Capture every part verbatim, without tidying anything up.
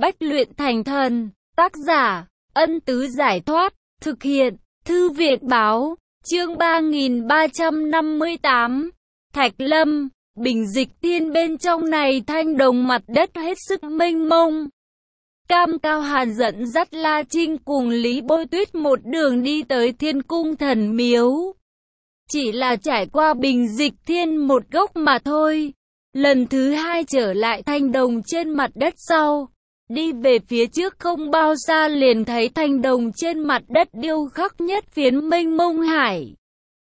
Bách luyện thành thần. Tác giả, Ân Tứ Giải Thoát. Thực hiện, Thư viện Báo. Chương ba nghìn ba trăm năm mươi tám. Thạch Lâm. Bình dịch thiên bên trong này thanh đồng mặt đất hết sức mênh mông. Cam Cao Hàn dẫn dắt La Trinh cùng Lý Bôi Tuyết một đường đi tới Thiên Cung Thần Miếu. Chỉ là trải qua bình dịch thiên một gốc mà thôi. Lần thứ hai trở lại thanh đồng trên mặt đất sau. Đi về phía trước không bao xa liền thấy thanh đồng trên mặt đất điêu khắc nhất phiến mênh mông hải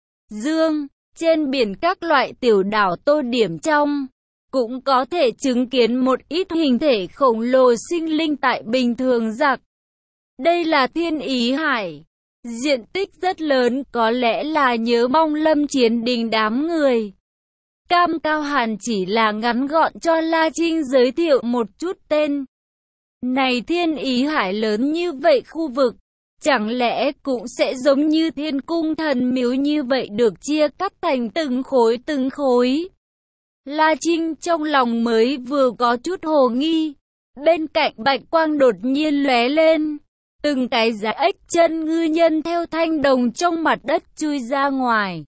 dương. Trên biển các loại tiểu đảo tô điểm trong. Cũng có thể chứng kiến một ít hình thể khổng lồ sinh linh tại bình thường giặc. Đây là Thiên Ý Hải. Diện tích rất lớn, có lẽ là nhớ mong Lâm Chiến Đình đám người. Cam Cao Hàn chỉ là ngắn gọn cho La Trinh giới thiệu một chút tên. Này Thiên Ý Hải lớn như vậy khu vực, chẳng lẽ cũng sẽ giống như Thiên Cung Thần Miếu như vậy được chia cắt thành từng khối từng khối. La Trinh trong lòng mới vừa có chút hồ nghi, bên cạnh bạch quang đột nhiên lóe lên, từng cái giá ếch chân ngư nhân theo thanh đồng trong mặt đất chui ra ngoài.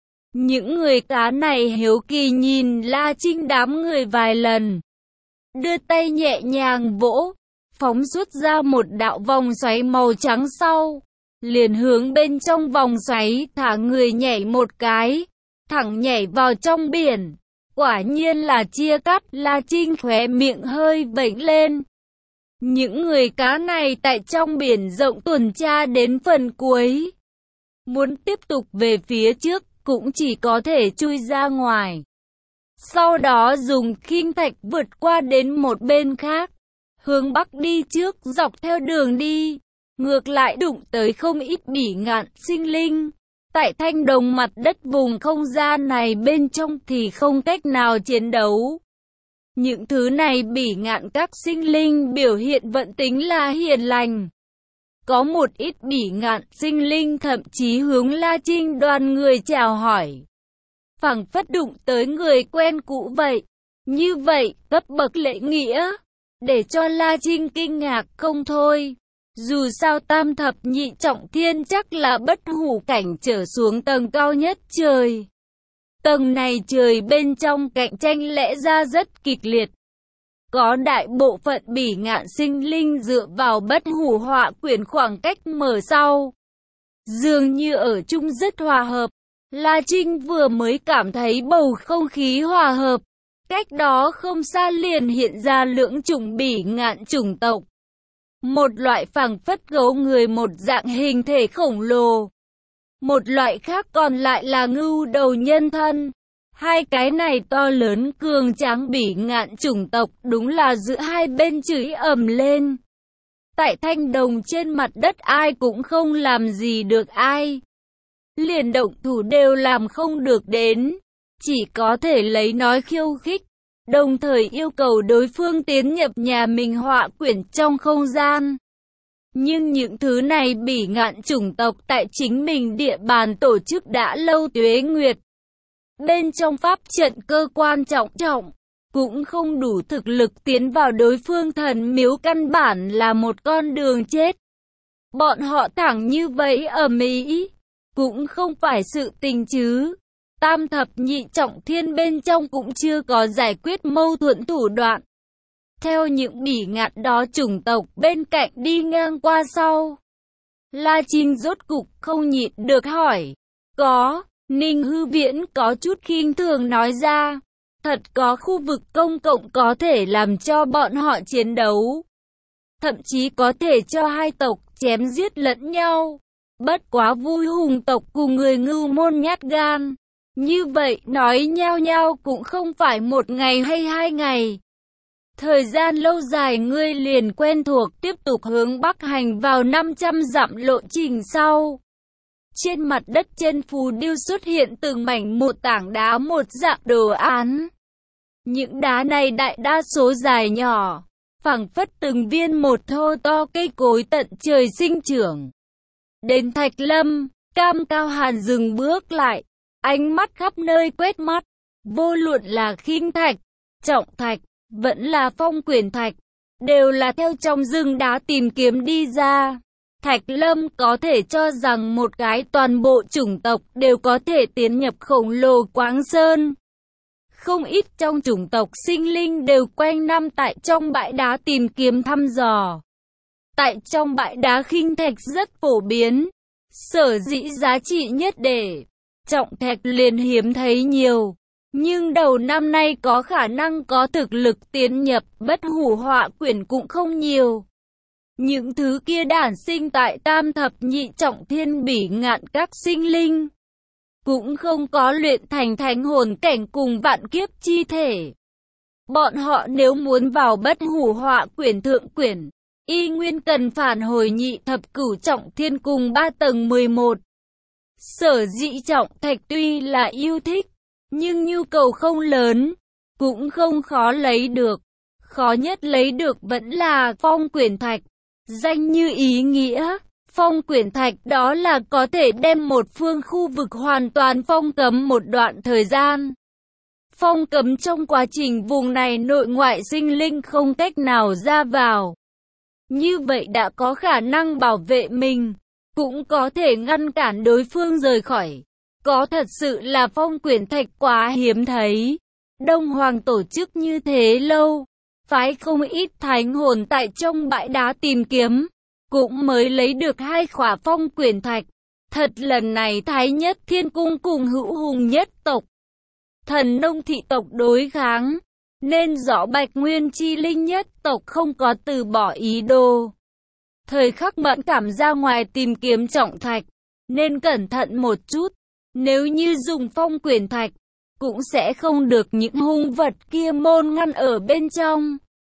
Những người cá này hiếu kỳ nhìn La Trinh đám người vài lần, đưa tay nhẹ nhàng vỗ, phóng xuất ra một đạo vòng xoáy màu trắng sau, liền hướng bên trong vòng xoáy thả người nhảy một cái, thẳng nhảy vào trong biển. Quả nhiên là chia cắt. La Trinh khóe miệng hơi vểnh lên. Những người cá này tại trong biển rộng tuần tra đến phần cuối. Muốn tiếp tục về phía trước cũng chỉ có thể chui ra ngoài. Sau đó dùng khinh thạch vượt qua đến một bên khác. Hướng bắc đi trước dọc theo đường đi. Ngược lại đụng tới không ít bỉ ngạn sinh linh. Tại thanh đồng mặt đất vùng không gian này bên trong thì không cách nào chiến đấu. Những thứ này bỉ ngạn các sinh linh biểu hiện vận tính là hiền lành. Có một ít bỉ ngạn sinh linh thậm chí hướng La Trinh đoàn người chào hỏi. Phảng phất đụng tới người quen cũ vậy. Như vậy, cấp bậc lễ nghĩa, để cho La Trinh kinh ngạc không thôi. Dù sao tam thập nhị trọng thiên chắc là bất hủ cảnh trở xuống tầng cao nhất trời. Tầng này trời bên trong cạnh tranh lẽ ra rất kịch liệt. Có đại bộ phận bỉ ngạn sinh linh dựa vào bất hủ họa quyển khoảng cách mở sau. Dường như ở chung rất hòa hợp. La Trinh vừa mới cảm thấy bầu không khí hòa hợp. Cách đó không xa liền hiện ra lưỡng chủng bỉ ngạn chủng tộc. Một loại phảng phất gấu người một dạng hình thể khổng lồ. Một loại khác còn lại là ngưu đầu nhân thân. Hai cái này to lớn cường tráng bỉ ngạn chủng tộc đúng là giữa hai bên chửi ầm lên. Tại thanh đồng trên mặt đất ai cũng không làm gì được ai. Liền động thủ đều làm không được đến. Chỉ có thể lấy nói khiêu khích. Đồng thời yêu cầu đối phương tiến nhập nhà mình họa quyển trong không gian. Nhưng những thứ này bỉ ngạn chủng tộc tại chính mình địa bàn tổ chức đã lâu tuế nguyệt. Bên trong pháp trận cơ quan trọng trọng, cũng không đủ thực lực tiến vào đối phương thần miếu, căn bản là một con đường chết. Bọn họ thẳng như vậy ở Mỹ, cũng không phải sự tình chứ. Tam thập nhị trọng thiên bên trong cũng chưa có giải quyết mâu thuẫn thủ đoạn. Theo những bỉ ngạn đó chủng tộc bên cạnh đi ngang qua sau. La Trinh rốt cục không nhịn được hỏi. Có, Ninh Hư Viễn có chút khinh thường nói ra. Thật có khu vực công cộng có thể làm cho bọn họ chiến đấu. Thậm chí có thể cho hai tộc chém giết lẫn nhau. Bất quá Vui Hùng tộc cùng người Ngưu Môn nhát gan. Như vậy nói nhau nhau cũng không phải một ngày hay hai ngày. Thời gian lâu dài ngươi liền quen thuộc, tiếp tục hướng bắc hành vào năm trăm dặm lộ trình sau. Trên mặt đất trên phù điêu xuất hiện từng mảnh một tảng đá một dạng đồ án. Những đá này đại đa số dài nhỏ, phảng phất từng viên một thô to cây cối tận trời sinh trưởng. Đến Thạch Lâm, Cam Cao Hàn dừng bước lại. Ánh mắt khắp nơi quét mắt, vô luận là khinh thạch, trọng thạch, vẫn là phong quyển thạch, đều là theo trong rừng đá tìm kiếm đi ra. Thạch Lâm có thể cho rằng một cái toàn bộ chủng tộc đều có thể tiến nhập khổng lồ Quáng Sơn. Không ít trong chủng tộc sinh linh đều quanh năm tại trong bãi đá tìm kiếm thăm dò. Tại trong bãi đá khinh thạch rất phổ biến, sở dĩ giá trị nhất để trọng thạch liền hiếm thấy nhiều. Nhưng đầu năm nay có khả năng có thực lực tiến nhập bất hủ họa quyển cũng không nhiều. Những thứ kia đản sinh tại tam thập nhị trọng thiên bỉ ngạn các sinh linh, cũng không có luyện thành thánh hồn cảnh cùng vạn kiếp chi thể. Bọn họ nếu muốn vào bất hủ họa quyển thượng quyển, y nguyên cần phản hồi nhị thập cửu trọng thiên cùng ba tầng mười một. Sở dĩ trọng thạch tuy là yêu thích, nhưng nhu cầu không lớn, cũng không khó lấy được. Khó nhất lấy được vẫn là phong quyển thạch. Danh như ý nghĩa, phong quyển thạch đó là có thể đem một phương khu vực hoàn toàn phong cấm một đoạn thời gian. Phong cấm trong quá trình vùng này nội ngoại sinh linh không cách nào ra vào. Như vậy đã có khả năng bảo vệ mình, cũng có thể ngăn cản đối phương rời khỏi. Có thật sự là phong quyển thạch quá hiếm thấy. Đông Hoàng tổ chức như thế lâu, phái không ít thánh hồn tại trong bãi đá tìm kiếm, cũng mới lấy được hai khỏa phong quyển thạch. Thật lần này Thái Nhất Thiên Cung cùng Hữu Hùng nhất tộc, Thần Nông thị tộc đối kháng, nên rõ Bạch Nguyên Chi Linh nhất tộc không có từ bỏ ý đồ. Thời khắc mẫn cảm ra ngoài tìm kiếm trọng thạch, nên cẩn thận một chút. Nếu như dùng phong quyển thạch, cũng sẽ không được những hung vật kia môn ngăn ở bên trong.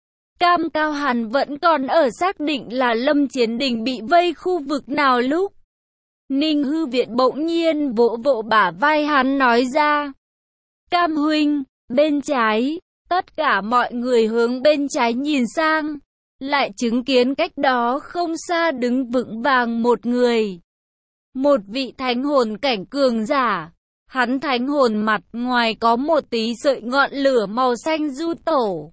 Cam Cao Hàn vẫn còn ở xác định là Lâm Chiến Đình bị vây khu vực nào lúc. Ninh Hư Viện bỗng nhiên vỗ vỗ bả vai hắn nói ra. Cam huynh, bên trái, tất cả mọi người hướng bên trái nhìn sang, lại chứng kiến cách đó không xa đứng vững vàng một người. Một vị thánh hồn cảnh cường giả. Hắn thánh hồn mặt ngoài có một tí sợi ngọn lửa màu xanh du tổ.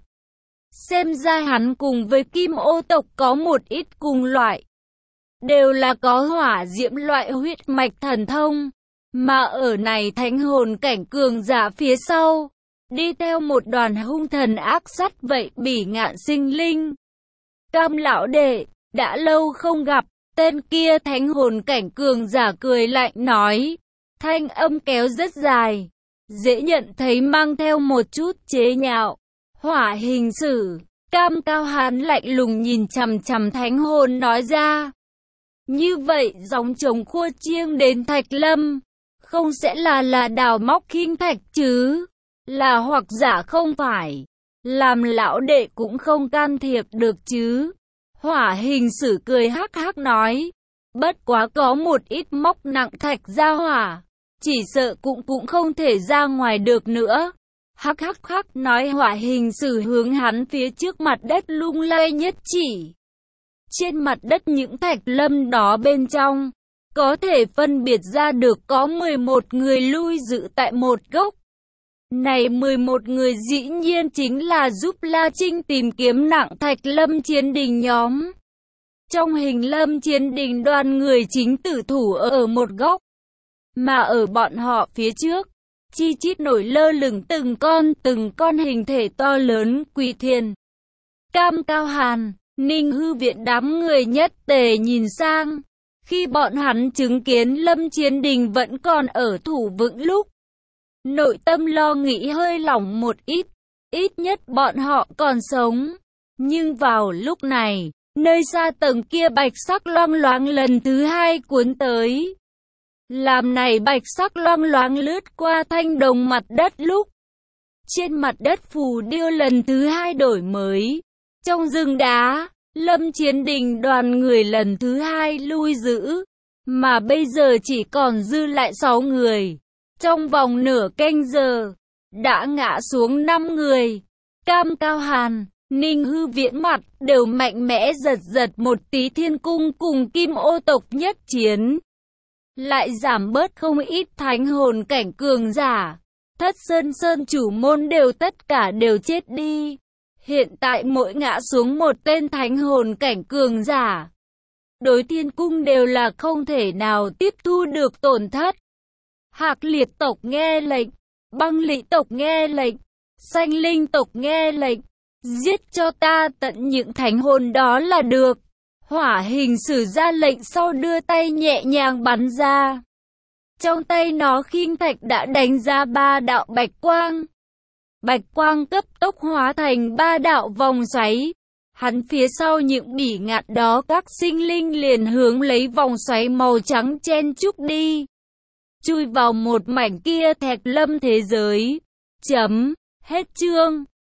Xem ra hắn cùng với Kim Ô tộc có một ít cùng loại. Đều là có hỏa diễm loại huyết mạch thần thông. Mà ở này thánh hồn cảnh cường giả phía sau, đi theo một đoàn hung thần ác sát vậy bỉ ngạn sinh linh. Cam lão đệ, đã lâu không gặp. Tên kia thánh hồn cảnh cường giả cười lạnh nói. Thanh âm kéo rất dài, dễ nhận thấy mang theo một chút chế nhạo. Hỏa hình sử, Cam Cao Hàn lạnh lùng nhìn chằm chằm thánh hồn nói ra. Như vậy dòng trống khua chiêng đến Thạch Lâm, không sẽ là là đào móc khinh thạch chứ, là hoặc giả không phải, làm lão đệ cũng không can thiệp được chứ. Hỏa hình sử cười hắc hắc nói, bất quá có một ít móc nặng thạch ra hỏa, chỉ sợ cũng cũng không thể ra ngoài được nữa. Hắc hắc hắc nói hỏa hình sử hướng hắn phía trước mặt đất lung lay nhất chỉ. Trên mặt đất những thạch lâm đó bên trong, có thể phân biệt ra được có mười một người lui giữ tại một gốc. Này mười một người dĩ nhiên chính là giúp La Trinh tìm kiếm nặng thạch Lâm Chiến Đình nhóm. Trong hình Lâm Chiến Đình đoàn người chính tử thủ ở một góc, mà ở bọn họ phía trước, chi chít nổi lơ lửng từng con từng con hình thể to lớn quỷ thiền. Cam Cao Hàn, Ninh Hư Viện đám người nhất tề nhìn sang, khi bọn hắn chứng kiến Lâm Chiến Đình vẫn còn ở thủ vững lúc. Nội tâm lo nghĩ hơi lỏng một ít, ít nhất bọn họ còn sống. Nhưng vào lúc này, nơi xa tầng kia bạch sắc loang loáng lần thứ hai cuốn tới. Làm này bạch sắc loang loáng lướt qua thanh đồng mặt đất lúc. Trên mặt đất phù điêu lần thứ hai đổi mới. Trong rừng đá, Lâm Chiến Đình đoàn người lần thứ hai lui giữ. Mà bây giờ chỉ còn dư lại sáu người. Trong vòng nửa canh giờ, đã ngã xuống năm người. Cam Cao Hàn, Ninh Hư Viễn mặt đều mạnh mẽ giật giật một tí. Thiên Cung cùng Kim Ô tộc nhất chiến, lại giảm bớt không ít thánh hồn cảnh cường giả. Thất Sơn Sơn chủ môn đều tất cả đều chết đi. Hiện tại mỗi ngã xuống một tên thánh hồn cảnh cường giả. Đối thiên cung đều là không thể nào tiếp thu được tổn thất. Hạc liệt tộc nghe lệnh, băng lị tộc nghe lệnh, xanh linh tộc nghe lệnh, giết cho ta tận những thánh hồn đó là được. Hỏa hình sử ra lệnh sau đưa tay nhẹ nhàng bắn ra. Trong tay nó khiên thạch đã đánh ra ba đạo bạch quang. Bạch quang cấp tốc hóa thành ba đạo vòng xoáy. Hắn phía sau những bỉ ngạn đó các sinh linh liền hướng lấy vòng xoáy màu trắng chen chúc đi. Chui vào một mảnh kia Thạch Lâm thế giới. Chấm. Hết chương.